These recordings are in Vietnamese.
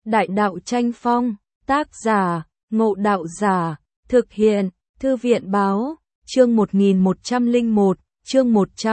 Đại đạo tranh phong, tác giả, Ngộ Đạo Giả, thực hiện, Thư viện báo, chương 1101, chương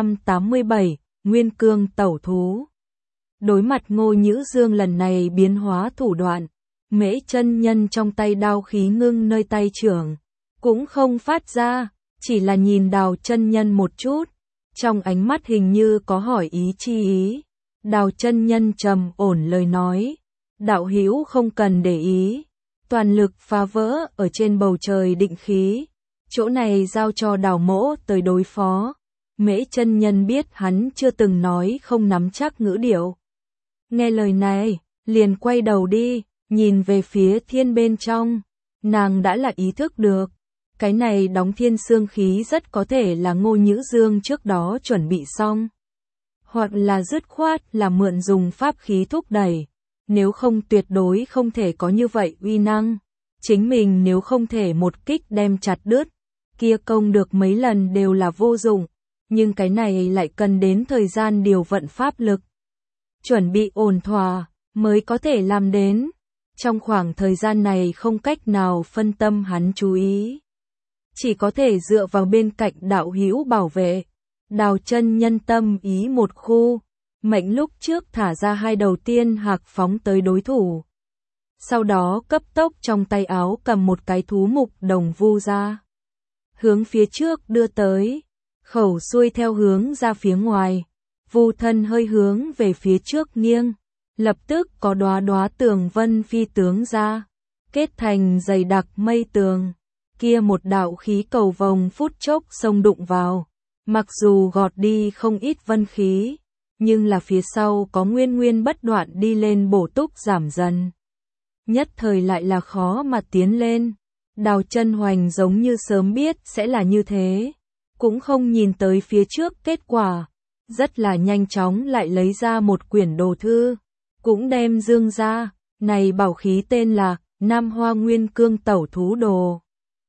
187, Nguyên Cương tẩu thú. Đối mặt Ngô Nhữ Dương lần này biến hóa thủ đoạn, Mễ chân nhân trong tay đao khí ngưng nơi tay trưởng, cũng không phát ra, chỉ là nhìn Đào chân nhân một chút, trong ánh mắt hình như có hỏi ý chi ý. Đào chân nhân trầm ổn lời nói, đạo hữu không cần để ý, toàn lực phá vỡ ở trên bầu trời định khí, chỗ này giao cho Đào mỗ tới đối phó. Mễ chân nhân biết hắn chưa từng nói không nắm chắc ngữ điệu. Nghe lời này, liền quay đầu đi, nhìn về phía thiên bên trong, nàng đã là ý thức được. Cái này đóng thiên xương khí rất có thể là Ngô Nhữ Dương trước đó chuẩn bị xong. Hoặc là dứt khoát là mượn dùng pháp khí thúc đẩy. Nếu không tuyệt đối không thể có như vậy uy năng. Chính mình nếu không thể một kích đem chặt đứt, kia công được mấy lần đều là vô dụng. Nhưng cái này lại cần đến thời gian điều vận pháp lực. Chuẩn bị ổn thỏa, mới có thể làm đến. Trong khoảng thời gian này không cách nào phân tâm hắn chú ý. Chỉ có thể dựa vào bên cạnh đạo hữu bảo vệ. Đào chân nhân tâm ý một khu, mệnh lúc trước thả ra hai đầu tiên hạc phóng tới đối thủ. Sau đó cấp tốc trong tay áo cầm một cái thú mục đồng vu ra. Hướng phía trước đưa tới, khẩu xuôi theo hướng ra phía ngoài, vu thân hơi hướng về phía trước nghiêng. Lập tức có đóa đóa tường vân phi tướng ra, kết thành dày đặc mây tường. Kia một đạo khí cầu vồng phút chốc xông đụng vào. Mặc dù gọt đi không ít vân khí, nhưng là phía sau có nguyên bất đoạn đi lên bổ túc giảm dần. Nhất thời lại là khó mà tiến lên. Đào chân hoành giống như sớm biết sẽ là như thế, cũng không nhìn tới phía trước kết quả. Rất là nhanh chóng lại lấy ra một quyển đồ thư, cũng đem dương ra. Này bảo khí tên là Nam Hoa Nguyên Cương Tẩu Thú Đồ.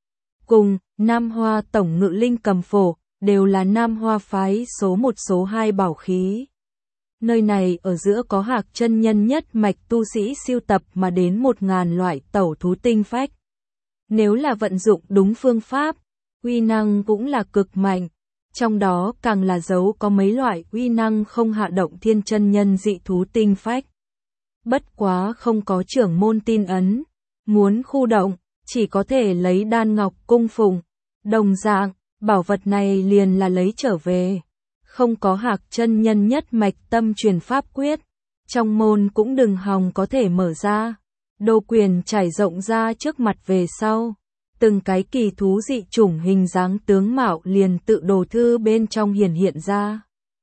Cùng Nam Hoa Tổng Ngự Linh Cầm Phổ đều là Nam Hoa phái số 1 số 2 bảo khí. Nơi này ở giữa có Hạc chân nhân nhất mạch tu sĩ siêu tập mà đến 1000 loại tẩu thú tinh phách. Nếu là vận dụng đúng phương pháp, uy năng cũng là cực mạnh. Trong đó càng là giấu có mấy loại uy năng không hạ động thiên chân nhân dị thú tinh phách. Bất quá không có trưởng môn tin ấn, muốn khu động, chỉ có thể lấy đan ngọc cung phụng. Đồng dạng, bảo vật này liền là lấy trở về. Không có Hạc chân nhân nhất mạch tâm truyền pháp quyết, trong môn cũng đừng hòng có thể mở ra. Đô quyền trải rộng ra trước mặt về sau. Từng cái kỳ thú dị chủng hình dáng tướng mạo liền tự đồ thư bên trong hiện ra.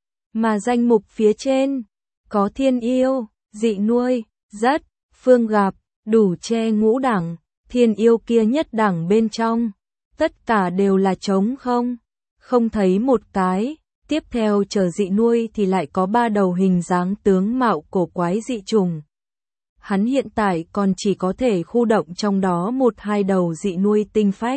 Mà danh mục phía trên, có thiên yêu, dị nuôi, rất, phương gặp, đủ che ngũ đẳng. Thiên yêu kia nhất đẳng bên trong, tất cả đều là trống không, không thấy một cái. Tiếp theo chờ dị nuôi thì lại có 3 đầu hình dáng tướng mạo cổ quái dị trùng. Hắn hiện tại còn chỉ có thể khu động trong đó 1-2 đầu dị nuôi tinh phách.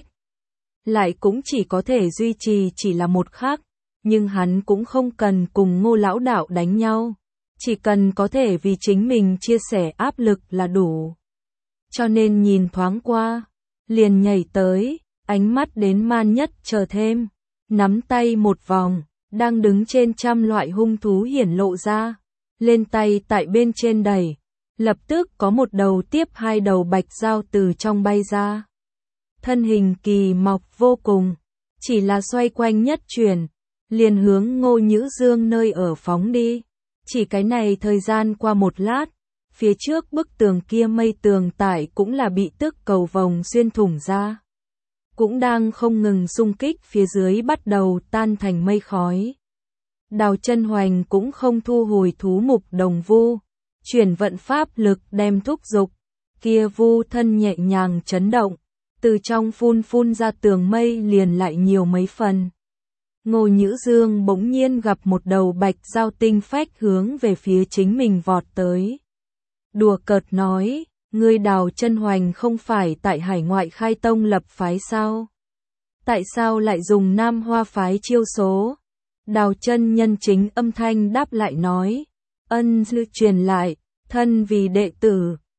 Lại cũng chỉ có thể duy trì chỉ là một khắc, nhưng hắn cũng không cần cùng Ngô lão đạo đánh nhau. Chỉ cần có thể vì chính mình chia sẻ áp lực là đủ. Cho nên nhìn thoáng qua, liền nhảy tới, ánh mắt đến man nhất chờ thêm, nắm tay một vòng, đang đứng trên trăm loại hung thú hiển lộ ra, lên tay tại bên trên đẩy, lập tức có một đầu tiếp 2 đầu bạch dao từ trong bay ra. Thân hình kỳ mọc vô cùng, chỉ là xoay quanh nhất chuyển, liền hướng Ngô Nhữ Dương nơi ở phóng đi. Chỉ cái này thời gian qua một lát, phía trước bức tường kia mây tường tải cũng là bị tức cầu vồng xuyên thủng ra. Cũng đang không ngừng xung kích phía dưới bắt đầu tan thành mây khói. Đào chân hoành cũng không thu hồi thú mục đồng vu, chuyển vận pháp lực đem thúc dục. Kia vu thân nhẹ nhàng chấn động, từ trong phun ra tường mây liền lại nhiều mấy phần. Ngô Nhữ Dương bỗng nhiên gặp một đầu bạch dao tinh phách hướng về phía chính mình vọt tới. Đùa cợt nói, ngươi Đào chân hoành không phải tại hải ngoại khai tông lập phái sao? Tại sao lại dùng Nam Hoa phái chiêu số? Đào chân nhân chính âm thanh đáp lại nói, ân dư truyền lại, thân vì đệ tử,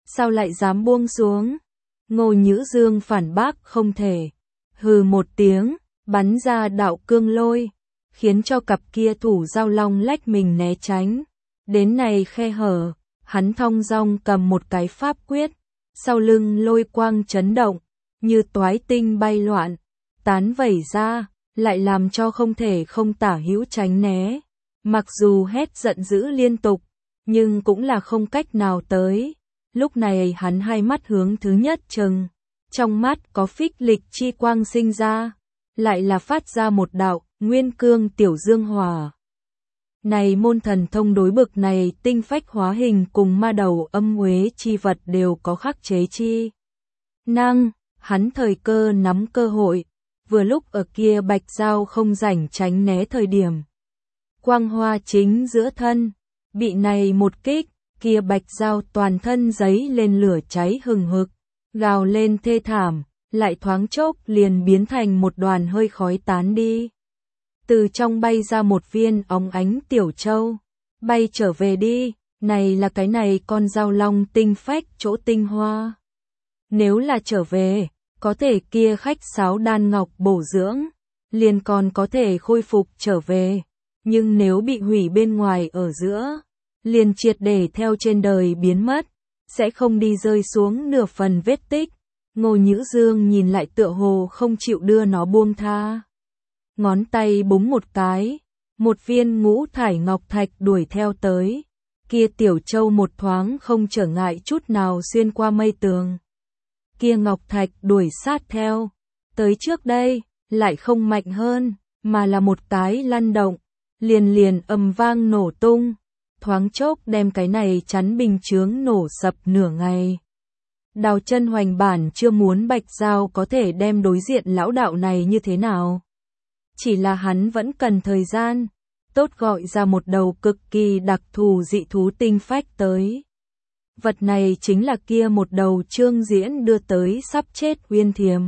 sao lại dám buông xuống? Ngô Nhữ Dương phản bác không thể. Hừ một tiếng, bắn ra đạo cương lôi, khiến cho cặp kia thủ giao long lách mình né tránh. Đến này khe hở, hắn thong dong cầm một cái pháp quyết, sau lưng lôi quang chấn động, như toái tinh bay loạn, tán vẩy ra, lại làm cho không thể không tả hữu tránh né. Mặc dù hét giận dữ liên tục, nhưng cũng là không cách nào tới. Lúc này hắn hai mắt hướng thứ nhất chừng, trong mắt có phích lịch chi quang sinh ra, lại là phát ra một đạo nguyên cương tiểu dương hỏa. Này môn thần thông đối bực này tinh phách hóa hình cùng ma đầu âm uế chi vật đều có khắc chế chi năng, hắn thời cơ nắm cơ hội, vừa lúc ở kia Bạch Dao không rảnh tránh né thời điểm. Quang hoa chính giữa thân, bị này một kích, kia Bạch Dao toàn thân giấy lên lửa cháy hừng hực, gào lên thê thảm, lại thoáng chốc liền biến thành một đoàn hơi khói tán đi. Từ trong bay ra một viên óng ánh tiểu châu, bay trở về đi, này là cái này con dao long tinh phách chỗ tinh hoa. Nếu là trở về, có thể kia khách sáo đan ngọc bổ dưỡng, liền còn có thể khôi phục trở về, nhưng nếu bị hủy bên ngoài ở giữa, liền triệt để theo trên đời biến mất, sẽ không đi rơi xuống nửa phần vết tích. Ngô Nhữ Dương nhìn lại tựa hồ không chịu đưa nó buông tha. Ngón tay búng một cái, một viên ngũ thải ngọc thạch đuổi theo tới, kia tiểu châu một thoáng không trở ngại chút nào xuyên qua mây tường. Kia ngọc thạch đuổi sát theo, tới trước đây, lại không mạnh hơn, mà là một cái lăn động, liền ầm vang nổ tung, thoáng chốc đem cái này chắn bình chướng nổ sập nửa ngày. Đào Chân Hoành bản chưa muốn Bạch Dao có thể đem đối diện lão đạo này như thế nào. Chỉ là hắn vẫn cần thời gian, tốt gọi ra một đầu cực kỳ đặc thù dị thú tinh phách tới. Vật này chính là kia một đầu Trương Diễn đưa tới sắp chết Uyên Thiềm.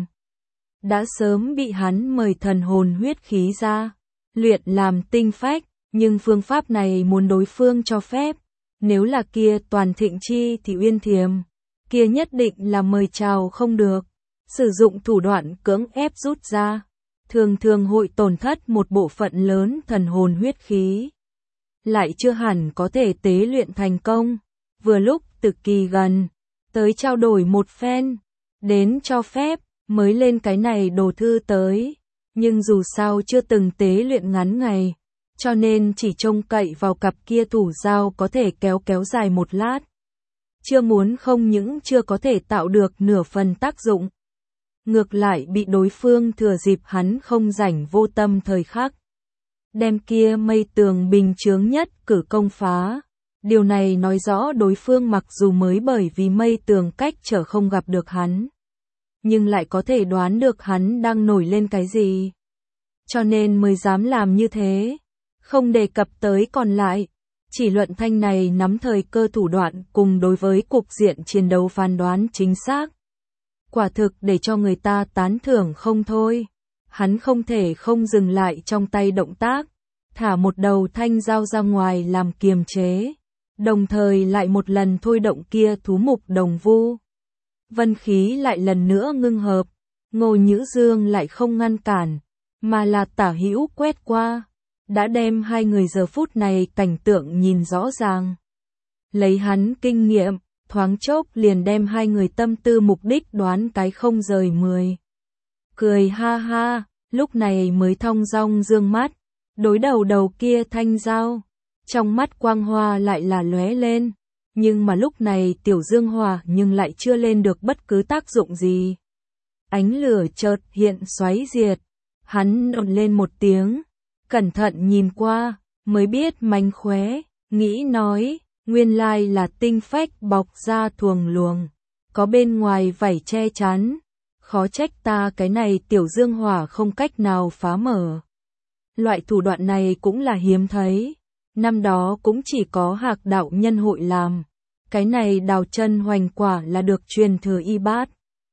Đã sớm bị hắn mời thần hồn huyết khí ra, luyện làm tinh phách, nhưng phương pháp này muốn đối phương cho phép. Nếu là kia Toàn Thịnh Chi thì Uyên Thiềm, kia nhất định là mời chào không được. Sử dụng thủ đoạn cưỡng ép rút ra, thường hội tổn thất một bộ phận lớn thần hồn huyết khí. Lại chưa hẳn có thể tế luyện thành công. Vừa lúc Từ Kỳ gần, tới trao đổi một phen, đến cho phép, mới lên cái này đồ thư tới. Nhưng dù sao chưa từng tế luyện ngắn ngày, cho nên chỉ trông cậy vào cặp kia thủ dao có thể kéo dài một lát. Chưa muốn không những chưa có thể tạo được nửa phần tác dụng. Ngược lại bị đối phương thừa dịp hắn không rảnh vô tâm thời khắc. Đem kia mây tường bình chướng nhất cử công phá. Điều này nói rõ đối phương mặc dù mới bởi vì mây tường cách trở không gặp được hắn, nhưng lại có thể đoán được hắn đang nổi lên cái gì. Cho nên mới dám làm như thế. Không đề cập tới còn lại. Chỉ luận thanh này nắm thời cơ thủ đoạn cùng đối với cục diện chiến đấu phán đoán chính xác. Quả thực để cho người ta tán thưởng không thôi. Hắn không thể không dừng lại trong tay động tác, thả một đầu thanh dao ra ngoài làm kiềm chế, đồng thời lại một lần thôi động kia thú mục đồng vu. Vân khí lại lần nữa ngưng hợp, Ngô Nhữ Dương lại không ngăn cản, mà là tả hữu quét qua, đã đem hai người giờ phút này cảnh tượng nhìn rõ ràng. Lấy hắn kinh nghiệm, thoáng chốc liền đem hai người tâm tư mục đích đoán cái không rời 10. Cười ha ha, lúc này mới thong dong dương mắt, đối đầu kia thanh dao, trong mắt quang hoa lại là lóe lên, nhưng mà lúc này tiểu dương hỏa nhưng lại chưa lên được bất cứ tác dụng gì. Ánh lửa chợt hiện xoáy diệt, hắn nộn lên một tiếng, cẩn thận nhìn qua, mới biết mánh khóe, nghĩ nói, nguyên lai là tinh phách bọc ra thuồng luồng, có bên ngoài vảy che chắn, khó trách ta cái này tiểu dương hỏa không cách nào phá mở. Loại thủ đoạn này cũng là hiếm thấy, năm đó cũng chỉ có Hạc đạo nhân hội làm, cái này Đào Chân Hoành quả là được truyền thừa y bát.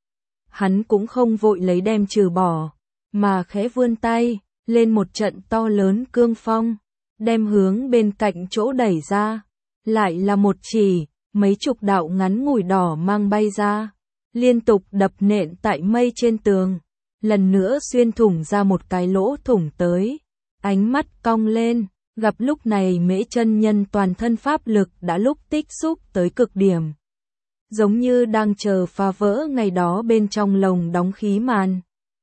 Hắn cũng không vội lấy đem trừ bỏ, mà khẽ vươn tay, lên một trận to lớn cương phong, đem hướng bên cạnh chỗ đẩy ra, lại là một chỉ, mấy chục đạo ngắn ngủi đỏ mang bay ra, liên tục đập nện tại mây trên tường, lần nữa xuyên thủng ra một cái lỗ thủng tới. Ánh mắt cong lên, gặp lúc này Mễ chân nhân toàn thân pháp lực đã lúc tích xúc tới cực điểm. Giống như đang chờ phá vỡ ngày đó bên trong lồng đóng khí màn.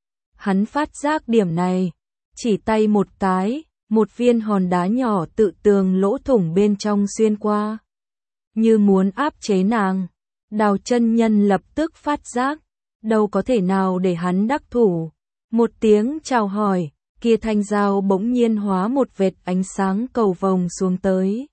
Hắn phát giác điểm này, chỉ tay một cái, một viên hòn đá nhỏ tự tường lỗ thủng bên trong xuyên qua. Như muốn áp chế nàng, Đào chân nhân lập tức phát giác, đâu có thể nào để hắn đắc thủ. Một tiếng chào hỏi, kia thanh dao bỗng nhiên hóa một vệt ánh sáng cầu vồng xuống tới.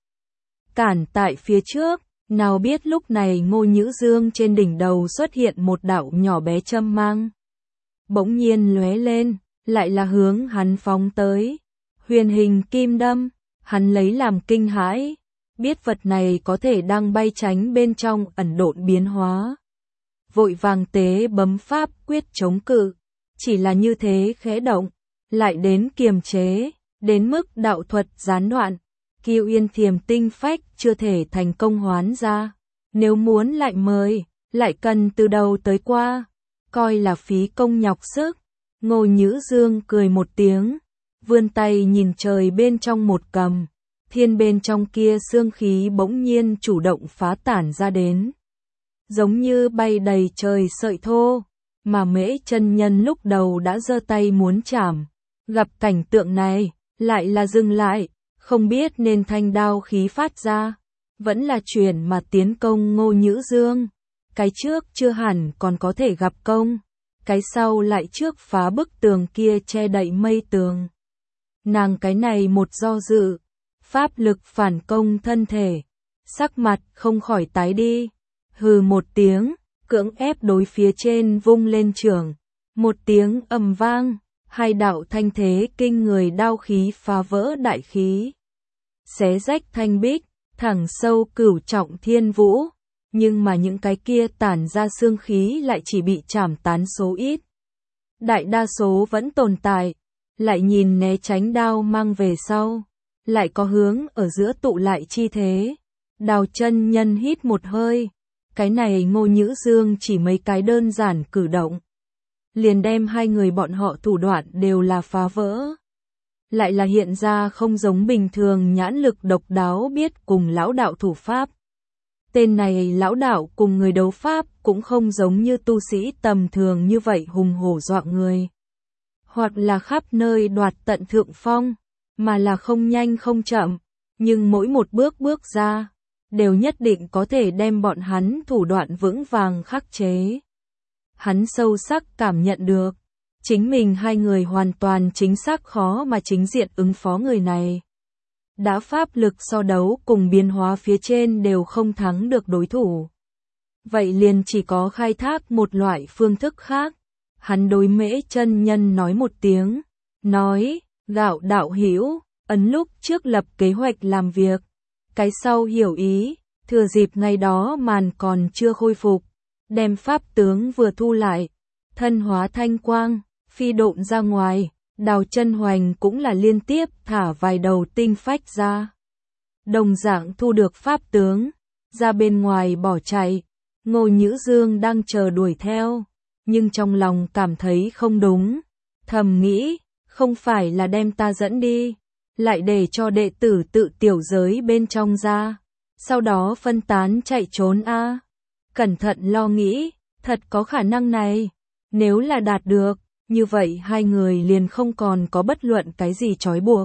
Cản tại phía trước, nào biết lúc này Ngô Nhữ Dương trên đỉnh đầu xuất hiện một đạo nhỏ bé châm mang. Bỗng nhiên lóe lên, lại là hướng hắn phóng tới. Huyền hình kim đâm, hắn lấy làm kinh hãi, biết vật này có thể đang bay tránh bên trong ẩn độn biến hóa. Vội vàng tế bấm pháp quyết chống cự, chỉ là như thế khẽ động, lại đến kiềm chế, đến mức đạo thuật gián đoạn, Kiêu Yên Thiềm tinh phách chưa thể thành công hoán ra. Nếu muốn lại mời, lại cần từ đầu tới qua, coi là phí công nhọc sức. Ngô Nhữ Dương cười một tiếng, vươn tay nhìn trời bên trong một cầm, thiên bên trong kia xương khí bỗng nhiên chủ động phá tản ra đến. Giống như bay đầy trời sợi thô, mà Mễ chân nhân lúc đầu đã giơ tay muốn chảm. Gặp cảnh tượng này, lại là dừng lại, không biết nên thanh đao khí phát ra, vẫn là chuyển mà tiến công Ngô Nhữ Dương. Cái trước chưa hẳn còn có thể gặp công, cái sau lại trước phá bức tường kia che đậy mây tường. Nàng cái này một do dự, pháp lực phản công thân thể, sắc mặt không khỏi tái đi, hừ một tiếng, cưỡng ép đối phía trên vung lên chưởng, một tiếng ầm vang, hai đạo thanh thế kinh người đao khí phá vỡ đại khí, xé rách thanh bích, thẳng sâu cửu trọng thiên vũ, nhưng mà những cái kia tản ra xương khí lại chỉ bị chảm tán số ít. Đại đa số vẫn tồn tại, lại nhìn né tránh đao mang về sau, lại có hướng ở giữa tụ lại chi thế. Đào chân nhân hít một hơi, cái này Ngô Nhữ Dương chỉ mấy cái đơn giản cử động, liền đem hai người bọn họ thủ đoạn đều là phá vỡ. Lại là hiện ra không giống bình thường nhãn lực độc đáo biết cùng lão đạo thủ pháp. Tên này lão đạo cùng người đấu pháp cũng không giống như tu sĩ tầm thường như vậy hùng hổ dọa người. Hoặc là khắp nơi đoạt tận thượng phong, mà là không nhanh không chậm, nhưng mỗi một bước bước ra, đều nhất định có thể đem bọn hắn thủ đoạn vững vàng khắc chế. Hắn sâu sắc cảm nhận được, chính mình hai người hoàn toàn chính xác khó mà chính diện ứng phó người này. Đã pháp lực so đấu cùng biến hóa phía trên đều không thắng được đối thủ. Vậy liền chỉ có khai thác một loại phương thức khác. Hắn đối Mễ chân nhân nói một tiếng, nói, Gạo đạo hữu, ấn lúc trước lập kế hoạch làm việc, cái sau hiểu ý, thừa dịp ngày đó màn còn chưa khôi phục, đem pháp tướng vừa thu lại, thân hóa thanh quang, phi độn ra ngoài. Đào chân hoành cũng là liên tiếp thả vài đầu tinh phách ra. Đồng dạng thu được pháp tướng, ra bên ngoài bỏ chạy. Ngô Nhữ Dương đang chờ đuổi theo, nhưng trong lòng cảm thấy không đúng. Thầm nghĩ, không phải là đem ta dẫn đi, lại để cho đệ tử tự tiểu giới bên trong ra, sau đó phân tán chạy trốn a. Cẩn thận lo nghĩ, thật có khả năng này, nếu là đạt được. Như vậy hai người liền không còn có bất luận cái gì trói buộc.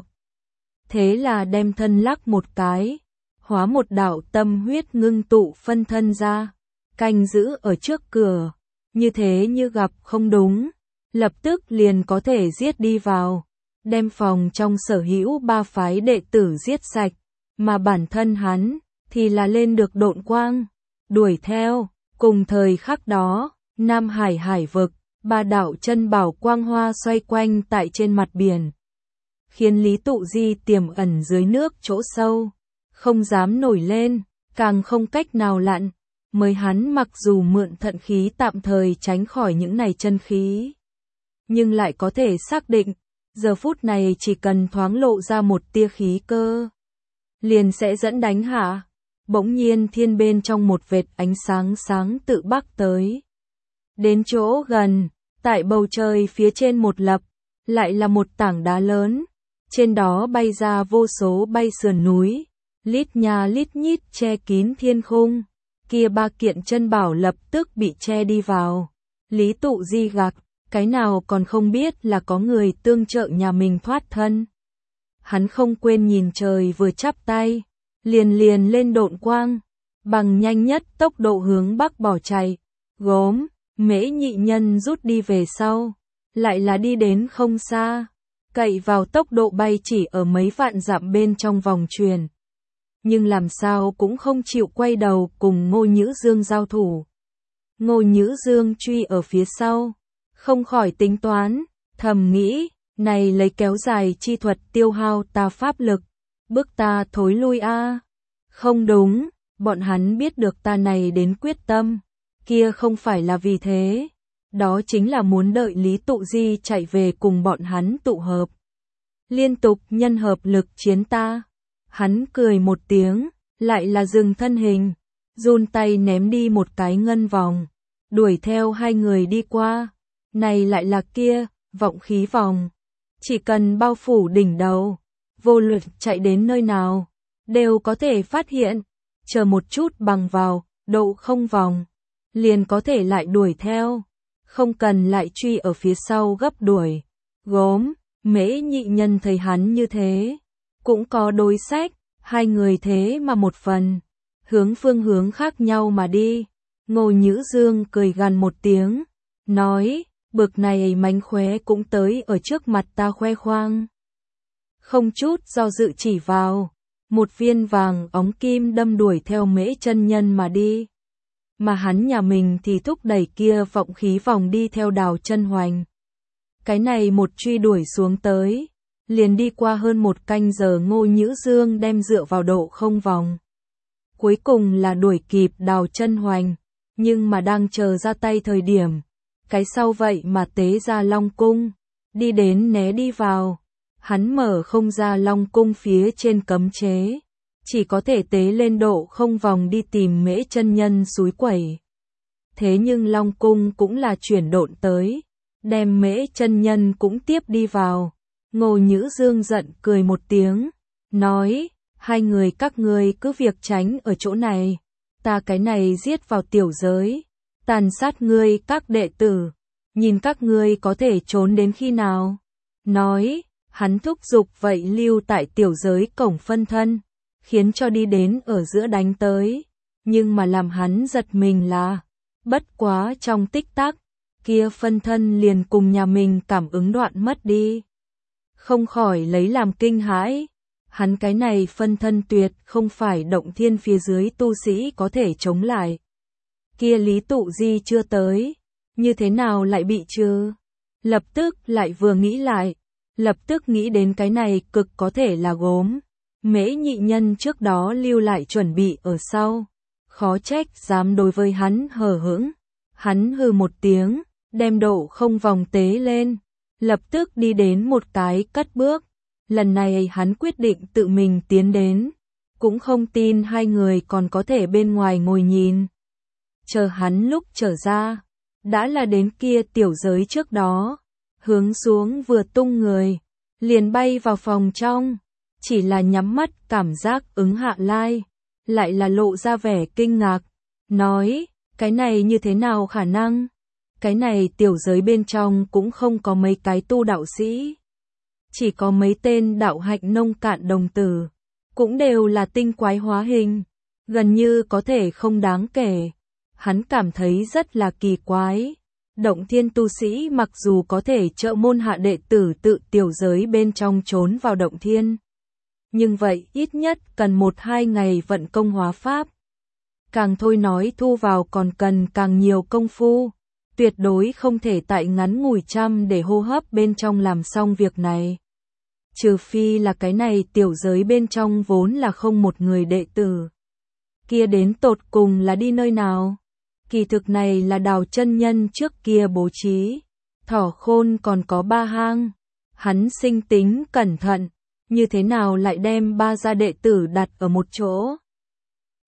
Thế là đem thân lắc một cái, hóa một đạo tâm huyết ngưng tụ phân thân ra, canh giữ ở trước cửa, như thế như gặp không đúng, lập tức liền có thể giết đi vào, đem phòng trong sở hữu ba phái đệ tử giết sạch, mà bản thân hắn thì là lên được độn quang, đuổi theo. Cùng thời khắc đó, Nam Hải hải vực, ba đạo chân bảo quang hoa xoay quanh tại trên mặt biển, khiến Lý Tụ Di tiềm ẩn dưới nước chỗ sâu, không dám nổi lên, càng không cách nào lặn, mới hắn mặc dù mượn thận khí tạm thời tránh khỏi những này chân khí, nhưng lại có thể xác định, giờ phút này chỉ cần thoáng lộ ra một tia khí cơ, liền sẽ dẫn đánh hạ. bỗng nhiên thiên bên trong một vệt ánh sáng sáng tự bắc tới. Đến chỗ gần, tại bầu trời phía trên một lập, lại là một tảng đá lớn, trên đó bay ra vô số bay sườn núi, lít nha lít nhít che kín thiên khung, kia ba kiện chân bảo lập tức bị che đi vào. Lý Tụ Di gạc, cái nào còn không biết là có người tương trợ nhà mình thoát thân. Hắn không quên nhìn trời vừa chắp tay, liền lên độn quang, bằng nhanh nhất tốc độ hướng bắc bỏ chạy. Gốm, Mễ Nhị Nhân rút đi về sau, lại là đi đến không xa, cậy vào tốc độ bay chỉ ở mấy vạn dặm bên trong vòng truyền. Nhưng làm sao cũng không chịu quay đầu cùng Ngô Nhữ Dương giao thủ. Ngô Nhữ Dương truy ở phía sau, không khỏi tính toán, thầm nghĩ, này lấy kéo dài chi thuật tiêu hao ta pháp lực, bước ta thối lui a. Không đúng, bọn hắn biết được ta này đến quyết tâm, kia không phải là vì thế, đó chính là muốn đợi Lý Tụ Di chạy về cùng bọn hắn tụ hợp. Liên tục nhân hợp lực chiến ta. Hắn cười một tiếng, lại là dừng thân hình, run tay ném đi một cái ngân vòng, đuổi theo hai người đi qua. Này lại là kia, vọng khí vòng. Chỉ cần bao phủ đỉnh đầu, vô luận chạy đến nơi nào, đều có thể phát hiện, chờ một chút bằng vào, độ không vòng, liền có thể lại đuổi theo, không cần lại truy ở phía sau gấp đuổi. Gốm, Mễ Nhị Nhân thấy hắn như thế, cũng có đối sách, hai người thế mà một phần, hướng phương hướng khác nhau mà đi. Ngô Nhữ Dương cười gằn một tiếng, nói, bực này mánh khóe cũng tới ở trước mặt ta khoe khoang. Không chút do dự chỉ vào, một viên vàng óng kim đâm đuổi theo Mễ chân nhân mà đi. Mà hắn nhà mình thì thúc đẩy kia vọng khí vòng đi theo Đào Chân Hoành. Cái này một truy đuổi xuống tới, liền đi qua hơn một canh giờ Ngô Nhữ Dương đem dựa vào độ không vòng. Cuối cùng là đuổi kịp Đào Chân Hoành, nhưng mà đang chờ ra tay thời điểm, cái sau vậy mà tế ra Long Cung, đi đến né đi vào. Hắn mở không ra Long Cung phía trên cấm chế, chỉ có thể tế lên độ không vòng đi tìm Mễ chân nhân xúi quẩy. Thế nhưng Long Cung cũng là chuyển độn tới, đem Mễ chân nhân cũng tiếp đi vào. Ngô Nhữ Dương giận cười một tiếng, nói, hai người các ngươi cứ việc tránh ở chỗ này, ta cái này giết vào tiểu giới, tàn sát ngươi các đệ tử, nhìn các ngươi có thể trốn đến khi nào. Nói, hắn thúc giục vậy lưu tại tiểu giới cổng phân thân, khiến cho đi đến ở giữa đánh tới, nhưng mà làm hắn giật mình là, bất quá trong tích tắc, kia phân thân liền cùng nhà mình cảm ứng đoạn mất đi. Không khỏi lấy làm kinh hãi, hắn cái này phân thân tuyệt không phải động thiên phía dưới tu sĩ có thể chống lại. Kia Lý Tụ Di chưa tới, như thế nào lại bị trừ? Lập tức lại vừa nghĩ lại, lập tức nghĩ đến cái này cực có thể là Gốm, Mễ Nhị Nhân trước đó lưu lại chuẩn bị ở sau, khó trách dám đối với hắn hờ hững. Hắn hừ một tiếng, đem độ không vòng tế lên, lập tức đi đến một cái cất bước. Lần này hắn quyết định tự mình tiến đến, cũng không tin hai người còn có thể bên ngoài ngồi nhìn. Chờ hắn lúc trở ra, đã là đến kia tiểu giới trước đó, hướng xuống vừa tung người, liền bay vào phòng trong, chỉ là nhắm mắt cảm giác ứng hạ lai, lại là lộ ra vẻ kinh ngạc, nói, cái này như thế nào khả năng? Cái này tiểu giới bên trong cũng không có mấy cái tu đạo sĩ, chỉ có mấy tên đạo hạnh nông cạn đồng tử, cũng đều là tinh quái hóa hình, gần như có thể không đáng kể. Hắn cảm thấy rất là kỳ quái. Động thiên tu sĩ mặc dù có thể trợ môn hạ đệ tử tự tiểu giới bên trong trốn vào động thiên, nhưng vậy ít nhất cần 1-2 ngày vận công hóa pháp. Càng thôi nói thu vào còn cần càng nhiều công phu, tuyệt đối không thể tại ngắn ngủi trăm để hô hấp bên trong làm xong việc này. Trừ phi là cái này tiểu giới bên trong vốn là không một người đệ tử. Kia đến tột cùng là đi nơi nào? Kỳ thực này là Đào chân nhân trước kia bố trí. Thỏ Khôn còn có 3 hang. Hắn sinh tính cẩn thận, như thế nào lại đem 3 gia đệ tử đặt ở một chỗ?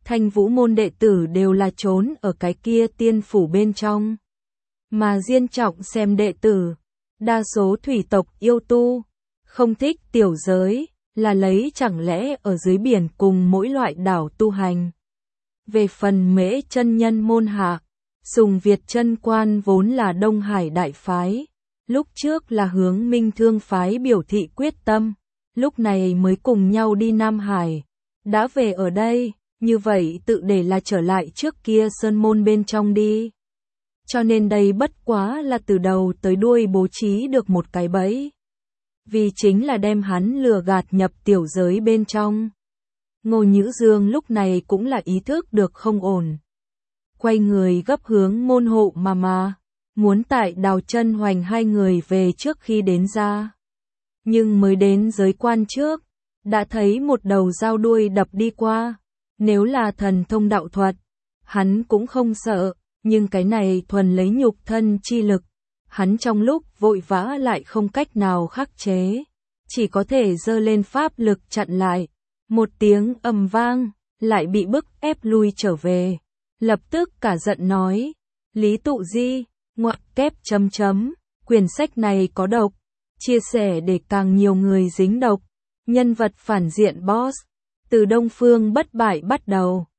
Thanh Vũ môn đệ tử đều là trốn ở cái kia tiên phủ bên trong. Mà Diên Trọng xem đệ tử, đa số thủy tộc yêu tu, không thích tiểu giới, là lấy chẳng lẽ ở dưới biển cùng mỗi loại đảo tu hành. Về phần Mễ chân nhân môn hạ, Sùng Việt chân quan vốn là Đông Hải đại phái, lúc trước là hướng Minh Thương phái biểu thị quyết tâm, lúc này mới cùng nhau đi Nam Hải, đã về ở đây, như vậy tự để là trở lại trước kia sơn môn bên trong đi. Cho nên đây bất quá là từ đầu tới đuôi bố trí được một cái bẫy. Vì chính là đem hắn lừa gạt nhập tiểu giới bên trong. Ngô Nhữ Dương lúc này cũng là ý thức được không ổn. Quay người gấp hướng môn hộ mà, muốn tại Đào Chân Hoành hai người về trước khi đến ra. Nhưng mới đến giới quan trước, đã thấy một đầu dao đuôi đập đi qua. Nếu là thần thông đạo thuật, hắn cũng không sợ, nhưng cái này thuần lấy nhục thân chi lực. Hắn trong lúc vội vã lại không cách nào khắc chế, chỉ có thể giơ lên pháp lực chặn lại. Một tiếng ầm vang, lại bị bức ép lui trở về. Lập tức cả giận nói, Lý Tụ Di, ngoặc kép chấm chấm, quyển sách này có độc, chia sẻ để càng nhiều người dính độc. Nhân vật phản diện boss, từ Đông Phương Bất Bại bắt đầu.